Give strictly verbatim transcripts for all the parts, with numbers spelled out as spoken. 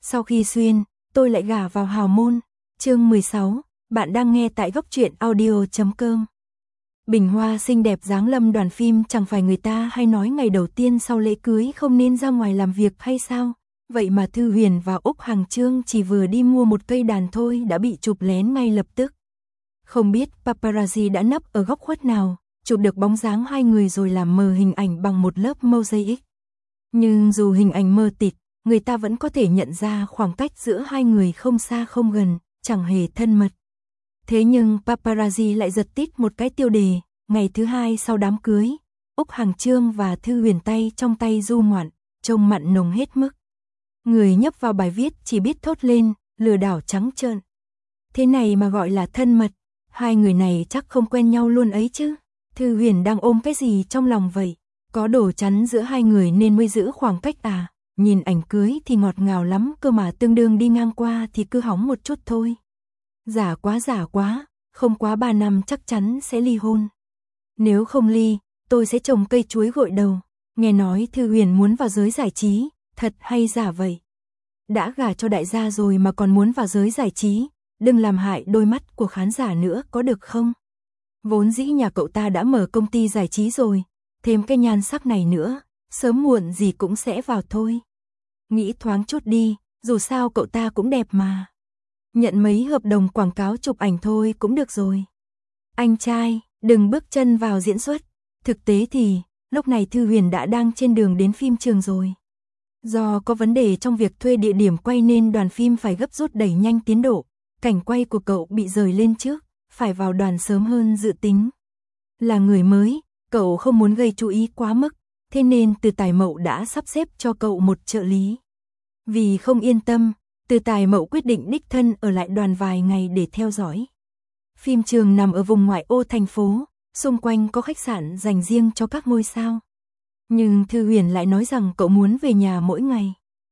Sau khi xuyên, tôi lại gả vào hào môn. Chương mười sáu, bạn đang nghe tại góc truyện audio chấm com. Bình hoa xinh đẹp dáng lâm đoàn phim, chẳng phải người ta hay nói ngày đầu tiên sau lễ cưới không nên ra ngoài làm việc hay sao? Vậy mà Thư Huyền và Úc Hằng Chương chỉ vừa đi mua một cây đàn thôi đã bị chụp lén ngay lập tức. Không biết paparazzi đã nấp ở góc khuất nào, chụp được bóng dáng hai người rồi làm mờ hình ảnh bằng một lớp mosaic. Nhưng dù hình ảnh mờ tịt, người ta vẫn có thể nhận ra khoảng cách giữa hai người không xa không gần, chẳng hề thân mật. Thế nhưng paparazzi lại giật tít một cái tiêu đề, ngày thứ hai sau đám cưới, Úc Hằng Chương và Thư Huyền tay trong tay du ngoạn, trông mặn nồng hết mức. Người nhấp vào bài viết chỉ biết thốt lên, lừa đảo trắng trợn. Thế này mà gọi là thân mật, hai người này chắc không quen nhau luôn ấy chứ. Thư Huyền đang ôm cái gì trong lòng vậy? Có đồ chắn giữa hai người nên mới giữ khoảng cách à? Nhìn ảnh cưới thì ngọt ngào lắm cơ mà tương đương đi ngang qua thì cứ hóng một chút thôi. Giả quá giả quá, không quá ba năm chắc chắn sẽ ly hôn. Nếu không ly, tôi sẽ trồng cây chuối gội đầu. Nghe nói Thư Huyền muốn vào giới giải trí, thật hay giả vậy? Đã gả cho đại gia rồi mà còn muốn vào giới giải trí, đừng làm hại đôi mắt của khán giả nữa có được không? Vốn dĩ nhà cậu ta đã mở công ty giải trí rồi, thêm cái nhan sắc này nữa, sớm muộn gì cũng sẽ vào thôi. Nghĩ thoáng chút đi, dù sao cậu ta cũng đẹp mà. Nhận mấy hợp đồng quảng cáo chụp ảnh thôi cũng được rồi. Anh trai, đừng bước chân vào diễn xuất. Thực tế thì, lúc này Thư Huyền đã đang trên đường đến phim trường rồi. Do có vấn đề trong việc thuê địa điểm quay nên đoàn phim phải gấp rút đẩy nhanh tiến độ. Cảnh quay của cậu bị rời lên trước, phải vào đoàn sớm hơn dự tính. Là người mới, cậu không muốn gây chú ý quá mức, thế nên Từ Tài Mậu đã sắp xếp cho cậu một trợ lý. Vì không yên tâm, Từ Tài Mậu quyết định đích thân ở lại đoàn vài ngày để theo dõi. Phim trường nằm ở vùng ngoại ô thành phố, xung quanh có khách sạn dành riêng cho các ngôi sao. Nhưng Thư Huyền lại nói rằng cậu muốn về nhà mỗi ngày.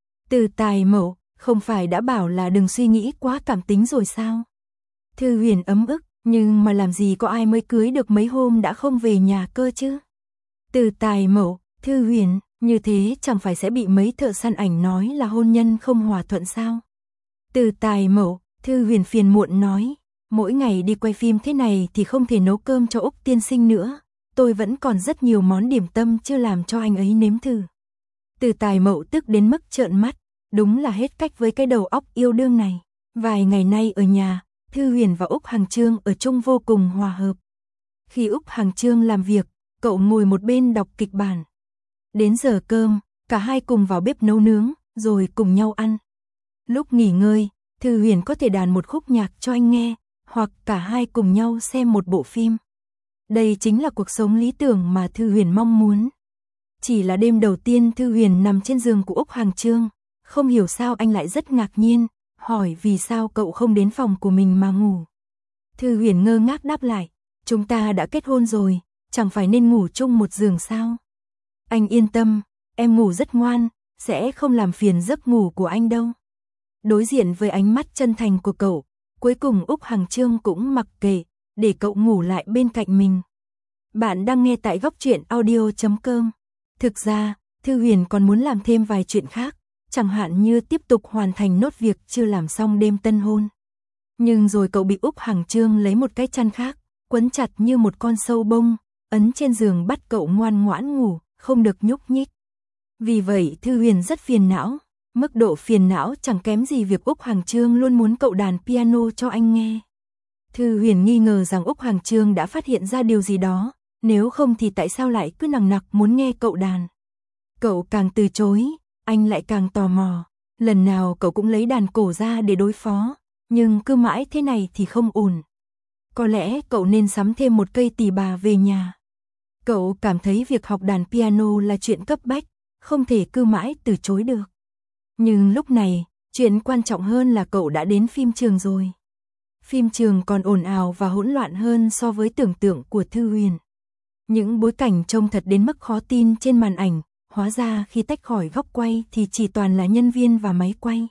Từ Tài Mậu, không phải đã bảo là đừng suy nghĩ quá cảm tính rồi sao? Thư Huyền ấm ức, nhưng mà làm gì có ai mới cưới được mấy hôm đã không về nhà cơ chứ? Từ Tài Mậu, Thư Huyền, như thế chẳng phải sẽ bị mấy thợ săn ảnh nói là hôn nhân không hòa thuận sao? Từ Tài Mậu, Thư Huyền phiền muộn nói, mỗi ngày đi quay phim thế này thì không thể nấu cơm cho Úc tiên sinh nữa, tôi vẫn còn rất nhiều món điểm tâm chưa làm cho anh ấy nếm thử. Từ Tài Mậu tức đến mức trợn mắt, đúng là hết cách với cái đầu óc yêu đương này. Vài ngày nay ở nhà, Thư Huyền và Úc Hằng Chương ở chung vô cùng hòa hợp. Khi Úc Hằng Chương làm việc, cậu ngồi một bên đọc kịch bản. Đến giờ cơm, cả hai cùng vào bếp nấu nướng, rồi cùng nhau ăn. Lúc nghỉ ngơi, Thư Huyền có thể đàn một khúc nhạc cho anh nghe, hoặc cả hai cùng nhau xem một bộ phim. Đây chính là cuộc sống lý tưởng mà Thư Huyền mong muốn. Chỉ là đêm đầu tiên Thư Huyền nằm trên giường của Úc Hằng Chương, không hiểu sao anh lại rất ngạc nhiên, hỏi vì sao cậu không đến phòng của mình mà ngủ. Thư Huyền ngơ ngác đáp lại, chúng ta đã kết hôn rồi, chẳng phải nên ngủ chung một giường sao? Anh yên tâm, em ngủ rất ngoan, sẽ không làm phiền giấc ngủ của anh đâu. Đối diện với ánh mắt chân thành của cậu, cuối cùng Úc Hằng Chương cũng mặc kệ, để cậu ngủ lại bên cạnh mình. Bạn đang nghe tại góc truyện audio chấm com. Thực ra, Thư Huyền còn muốn làm thêm vài chuyện khác, chẳng hạn như tiếp tục hoàn thành nốt việc chưa làm xong đêm tân hôn. Nhưng rồi cậu bị Úc Hằng Chương lấy một cái chăn khác, quấn chặt như một con sâu bông, ấn trên giường bắt cậu ngoan ngoãn ngủ, không được nhúc nhích. Vì vậy Thư Huyền rất phiền não, mức độ phiền não chẳng kém gì việc Úc Hằng Chương luôn muốn cậu đàn piano cho anh nghe. Thư Huyền nghi ngờ rằng Úc Hằng Chương đã phát hiện ra điều gì đó, nếu không thì tại sao lại cứ nằng nặc muốn nghe cậu đàn. Cậu càng từ chối, anh lại càng tò mò, lần nào cậu cũng lấy đàn cổ ra để đối phó, nhưng cứ mãi thế này thì không ổn. Có lẽ cậu nên sắm thêm một cây tỳ bà về nhà. Cậu cảm thấy việc học đàn piano là chuyện cấp bách, không thể cứ mãi từ chối được. Nhưng lúc này, chuyện quan trọng hơn là cậu đã đến phim trường rồi. Phim trường còn ồn ào và hỗn loạn hơn so với tưởng tượng của Thư Huyền. Những bối cảnh trông thật đến mức khó tin trên màn ảnh, hóa ra khi tách khỏi góc quay thì chỉ toàn là nhân viên và máy quay.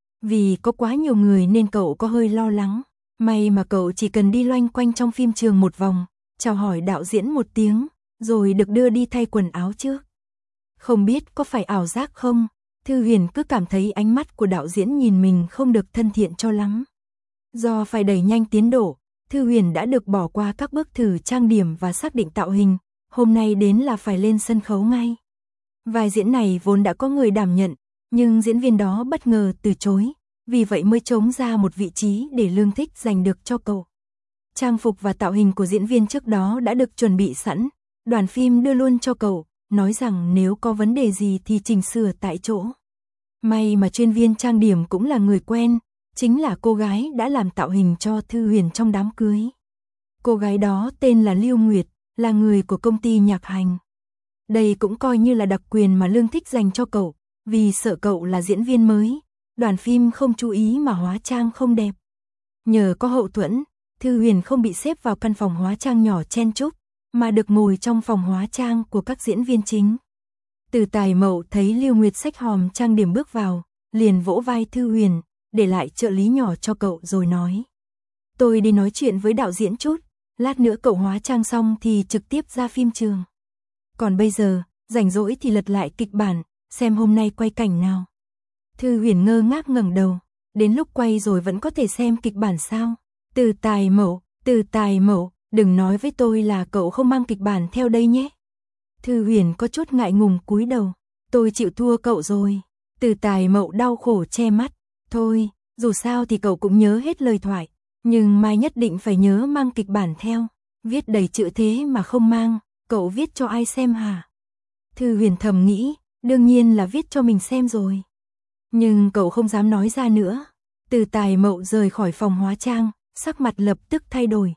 Vì có quá nhiều người nên cậu có hơi lo lắng, may mà cậu chỉ cần đi loanh quanh trong phim trường một vòng, chào hỏi đạo diễn một tiếng, rồi được đưa đi thay quần áo trước. Không biết có phải ảo giác không, Thư Huyền cứ cảm thấy ánh mắt của đạo diễn nhìn mình không được thân thiện cho lắm. Do phải đẩy nhanh tiến độ, Thư Huyền đã được bỏ qua các bước thử trang điểm và xác định tạo hình, hôm nay đến là phải lên sân khấu ngay. Vai diễn này vốn đã có người đảm nhận, nhưng diễn viên đó bất ngờ từ chối, vì vậy mới trống ra một vị trí để Lương Thích giành được cho cậu. Trang phục và tạo hình của diễn viên trước đó đã được chuẩn bị sẵn, đoàn phim đưa luôn cho cậu, nói rằng nếu có vấn đề gì thì chỉnh sửa tại chỗ. May mà chuyên viên trang điểm cũng là người quen, chính là cô gái đã làm tạo hình cho Thư Huyền trong đám cưới. Cô gái đó tên là Lưu Nguyệt, là người của công ty nhạc hành. Đây cũng coi như là đặc quyền mà Lương Thích dành cho cậu, vì sợ cậu là diễn viên mới, đoàn phim không chú ý mà hóa trang không đẹp. Nhờ có hậu thuẫn, Thư Huyền không bị xếp vào căn phòng hóa trang nhỏ chen chúc, mà được ngồi trong phòng hóa trang của các diễn viên chính. Từ Tài Mậu thấy Lưu Nguyệt xách hòm trang điểm bước vào, liền vỗ vai Thư Huyền, để lại trợ lý nhỏ cho cậu rồi nói. Tôi đi nói chuyện với đạo diễn chút, lát nữa cậu hóa trang xong thì trực tiếp ra phim trường. Còn bây giờ, rảnh rỗi thì lật lại kịch bản, xem hôm nay quay cảnh nào. Thư Huyền ngơ ngác ngẩng đầu, đến lúc quay rồi vẫn có thể xem kịch bản sao? Từ Tài Mậu, Từ Tài Mậu, đừng nói với tôi là cậu không mang kịch bản theo đây nhé. Thư Huyền có chút ngại ngùng cúi đầu, tôi chịu thua cậu rồi. Từ Tài Mậu đau khổ che mắt, thôi, dù sao thì cậu cũng nhớ hết lời thoại, nhưng mai nhất định phải nhớ mang kịch bản theo, viết đầy chữ thế mà không mang, cậu viết cho ai xem hả? Thư Huyền thầm nghĩ, đương nhiên là viết cho mình xem rồi. Nhưng cậu không dám nói ra nữa. Từ Tài Mậu rời khỏi phòng hóa trang, sắc mặt lập tức thay đổi.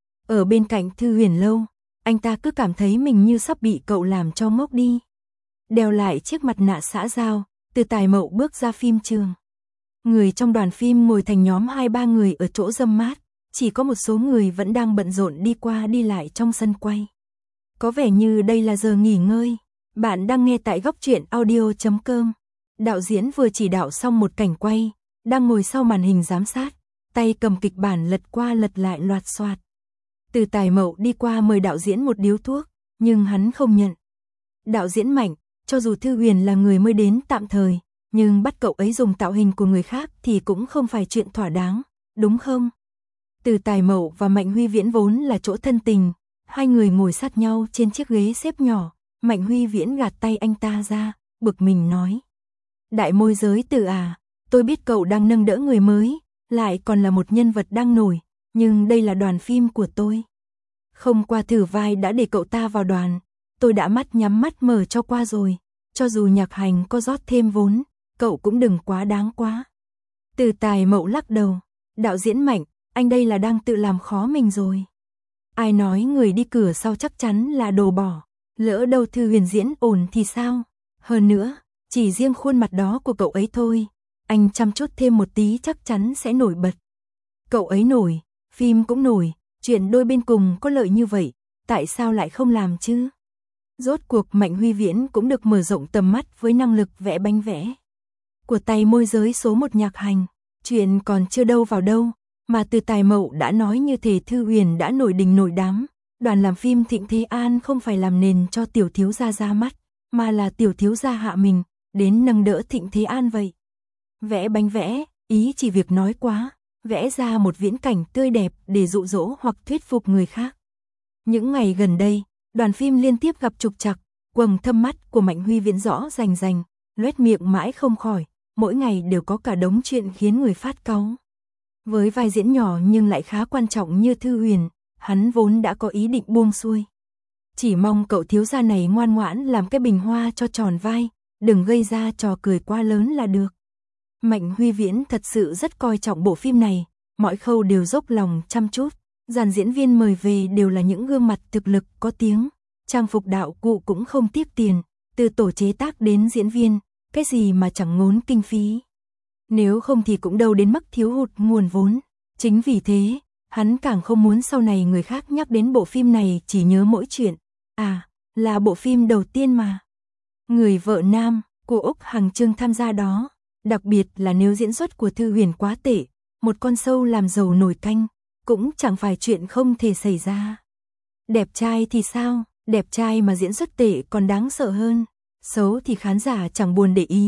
Ở bên cạnh Thư Huyền lâu, anh ta cứ cảm thấy mình như sắp bị cậu làm cho ngốc đi. Đeo lại chiếc mặt nạ xã giao, Từ Tài Mậu bước ra phim trường. Người trong đoàn phim ngồi thành nhóm hai ba người ở chỗ râm mát, chỉ có một số người vẫn đang bận rộn đi qua đi lại trong sân quay. Có vẻ như đây là giờ nghỉ ngơi. Bạn đang nghe tại góc truyện audio chấm com. Đạo diễn vừa chỉ đạo xong một cảnh quay, đang ngồi sau màn hình giám sát, tay cầm kịch bản lật qua lật lại loạt xoạt. Từ Tài Mậu đi qua mời đạo diễn một điếu thuốc, nhưng hắn không nhận. Đạo diễn Mạnh, cho dù Thư Huyền là người mới đến tạm thời, nhưng bắt cậu ấy dùng tạo hình của người khác thì cũng không phải chuyện thỏa đáng, đúng không? Từ Tài Mậu và Mạnh Huy Viễn vốn là chỗ thân tình, hai người ngồi sát nhau trên chiếc ghế xếp nhỏ, Mạnh Huy Viễn gạt tay anh ta ra, bực mình nói. Đại môi giới Từ à, tôi biết cậu đang nâng đỡ người mới, lại còn là một nhân vật đang nổi, nhưng đây là đoàn phim của tôi. Không qua thử vai đã để cậu ta vào đoàn, tôi đã mắt nhắm mắt mở cho qua rồi, cho dù nhạc hành có rót thêm vốn, cậu cũng đừng quá đáng quá. Từ Tài Mậu lắc đầu, đạo diễn Mạnh, anh đây là đang tự làm khó mình rồi. Ai nói người đi cửa sau chắc chắn là đồ bỏ, lỡ đâu Thư Huyền diễn ổn thì sao? Hơn nữa, chỉ riêng khuôn mặt đó của cậu ấy thôi, anh chăm chút thêm một tí chắc chắn sẽ nổi bật. Cậu ấy nổi, phim cũng nổi, chuyện đôi bên cùng có lợi như vậy, tại sao lại không làm chứ? Rốt cuộc Mạnh Huy Viễn cũng được mở rộng tầm mắt với năng lực vẽ bánh vẽ của tay môi giới số một nhạc hành. Chuyện còn chưa đâu vào đâu, mà Từ Tài Mậu đã nói như thể Thư Huyền đã nổi đình nổi đám. Đoàn làm phim Thịnh Thế An không phải làm nền cho tiểu thiếu gia ra mắt, mà là tiểu thiếu gia hạ mình, đến nâng đỡ Thịnh Thế An vậy. Vẽ bánh vẽ, ý chỉ việc nói quá, vẽ ra một viễn cảnh tươi đẹp để dụ dỗ hoặc thuyết phục người khác. Những ngày gần đây, đoàn phim liên tiếp gặp trục trặc, quầng thâm mắt của Mạnh Huy Viễn rõ rành rành, loét miệng mãi không khỏi, mỗi ngày đều có cả đống chuyện khiến người phát cáu. Với vai diễn nhỏ nhưng lại khá quan trọng như Thư Huyền, hắn vốn đã có ý định buông xuôi. Chỉ mong cậu thiếu gia này ngoan ngoãn làm cái bình hoa cho tròn vai, đừng gây ra trò cười quá lớn là được. Mạnh Huy Viễn thật sự rất coi trọng bộ phim này, mọi khâu đều dốc lòng chăm chút, dàn diễn viên mời về đều là những gương mặt thực lực có tiếng, trang phục đạo cụ cũng không tiếc tiền, từ tổ chế tác đến diễn viên, cái gì mà chẳng ngốn kinh phí. Nếu không thì cũng đâu đến mức thiếu hụt nguồn vốn. Chính vì thế, hắn càng không muốn sau này người khác nhắc đến bộ phim này chỉ nhớ mỗi chuyện. À, là bộ phim đầu tiên mà. Người vợ nam của Úc Hằng Trương tham gia đó. Đặc biệt là nếu diễn xuất của Thư Huyền quá tệ, một con sâu làm dầu nồi canh, cũng chẳng phải chuyện không thể xảy ra. Đẹp trai thì sao, đẹp trai mà diễn xuất tệ còn đáng sợ hơn. Xấu thì khán giả chẳng buồn để ý,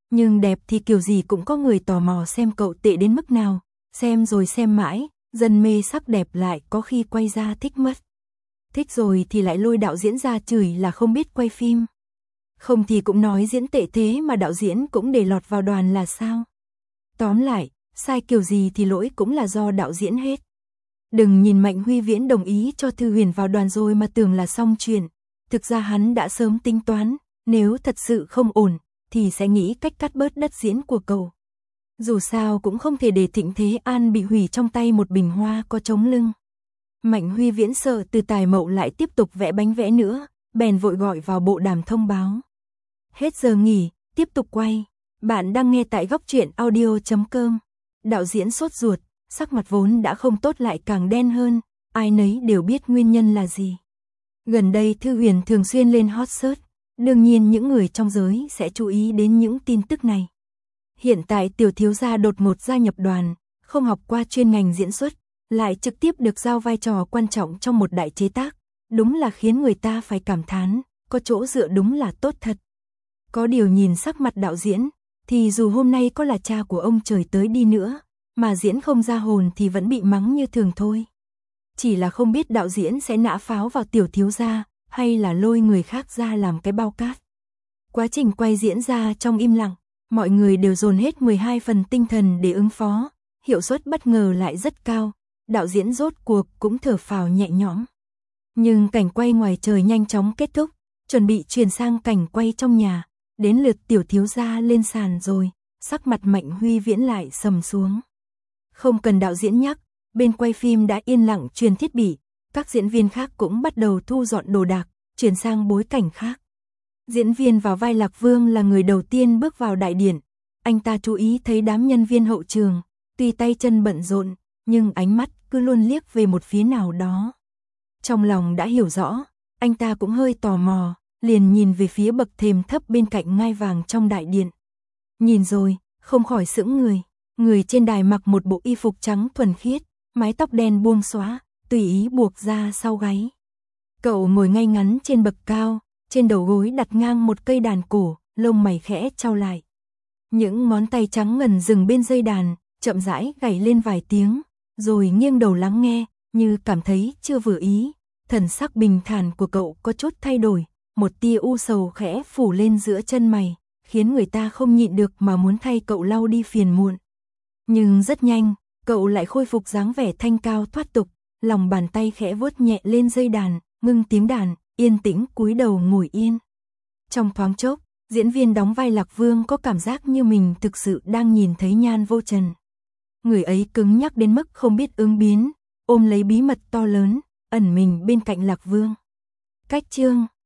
Nhưng đẹp thì kiểu gì cũng có người tò mò xem cậu tệ đến mức nào, xem rồi xem mãi, dần mê sắc đẹp lại có khi quay ra thích mất. Thích rồi thì lại lôi đạo diễn ra chửi là không biết quay phim. Không thì cũng nói diễn tệ thế mà đạo diễn cũng để lọt vào đoàn là sao. Tóm lại, sai kiểu gì thì lỗi cũng là do đạo diễn hết. Đừng nhìn Mạnh Huy Viễn đồng ý cho Thư Huyền vào đoàn rồi mà tưởng là xong chuyện. Thực ra hắn đã sớm tính toán, nếu thật sự không ổn, thì sẽ nghĩ cách cắt bớt đất diễn của cậu. Dù sao cũng không thể để Thịnh Thế An bị hủy trong tay một bình hoa có trống lưng. Mạnh Huy Viễn sợ Từ Tài Mậu lại tiếp tục vẽ bánh vẽ nữa, bèn vội gọi vào bộ đàm thông báo. Hết giờ nghỉ, tiếp tục quay. Bạn đang nghe tại góc truyện audio chấm com. Đạo diễn sốt ruột, sắc mặt vốn đã không tốt lại càng đen hơn, ai nấy đều biết nguyên nhân là gì. Gần đây Thư Huyền thường xuyên lên hot search, đương nhiên những người trong giới sẽ chú ý đến những tin tức này. Hiện tại tiểu thiếu gia đột ngột gia nhập đoàn, không học qua chuyên ngành diễn xuất, lại trực tiếp được giao vai trò quan trọng trong một đại chế tác, đúng là khiến người ta phải cảm thán, có chỗ dựa đúng là tốt thật. Có điều nhìn sắc mặt đạo diễn, thì dù hôm nay có là cha của ông trời tới đi nữa, mà diễn không ra hồn thì vẫn bị mắng như thường thôi. Chỉ là không biết đạo diễn sẽ nã pháo vào tiểu thiếu gia, hay là lôi người khác ra làm cái bao cát. Quá trình quay diễn ra trong im lặng, mọi người đều dồn hết mười hai phần tinh thần để ứng phó, hiệu suất bất ngờ lại rất cao, đạo diễn rốt cuộc cũng thở phào nhẹ nhõm. Nhưng cảnh quay ngoài trời nhanh chóng kết thúc, chuẩn bị chuyển sang cảnh quay trong nhà, đến lượt tiểu thiếu gia lên sàn rồi, sắc mặt Mạnh Huy Viễn lại sầm xuống. Không cần đạo diễn nhắc, bên quay phim đã yên lặng truyền thiết bị, các diễn viên khác cũng bắt đầu thu dọn đồ đạc, chuyển sang bối cảnh khác. Diễn viên vào vai Lạc Vương là người đầu tiên bước vào đại điện, anh ta chú ý thấy đám nhân viên hậu trường, tuy tay chân bận rộn, nhưng ánh mắt cứ luôn liếc về một phía nào đó. Trong lòng đã hiểu rõ, anh ta cũng hơi tò mò, liền nhìn về phía bậc thềm thấp bên cạnh ngai vàng trong đại điện. Nhìn rồi, không khỏi sững người, người trên đài mặc một bộ y phục trắng thuần khiết, mái tóc đen buông xõa, tùy ý buộc ra sau gáy. Cậu ngồi ngay ngắn trên bậc cao, trên đầu gối đặt ngang một cây đàn cổ, lông mày khẽ chau lại. Những ngón tay trắng ngần dừng bên dây đàn, chậm rãi gảy lên vài tiếng, rồi nghiêng đầu lắng nghe, như cảm thấy chưa vừa ý. Thần sắc bình thản của cậu có chút thay đổi, một tia u sầu khẽ phủ lên giữa chân mày, khiến người ta không nhịn được mà muốn thay cậu lau đi phiền muộn. Nhưng rất nhanh, cậu lại khôi phục dáng vẻ thanh cao thoát tục, lòng bàn tay khẽ vuốt nhẹ lên dây đàn, ngưng tiếng đàn, yên tĩnh cúi đầu ngồi yên. Trong thoáng chốc, diễn viên đóng vai Lạc Vương có cảm giác như mình thực sự đang nhìn thấy Nhan Vô Trần. Người ấy cứng nhắc đến mức không biết ứng biến, ôm lấy bí mật to lớn, ẩn mình bên cạnh Lạc Vương. Cách chương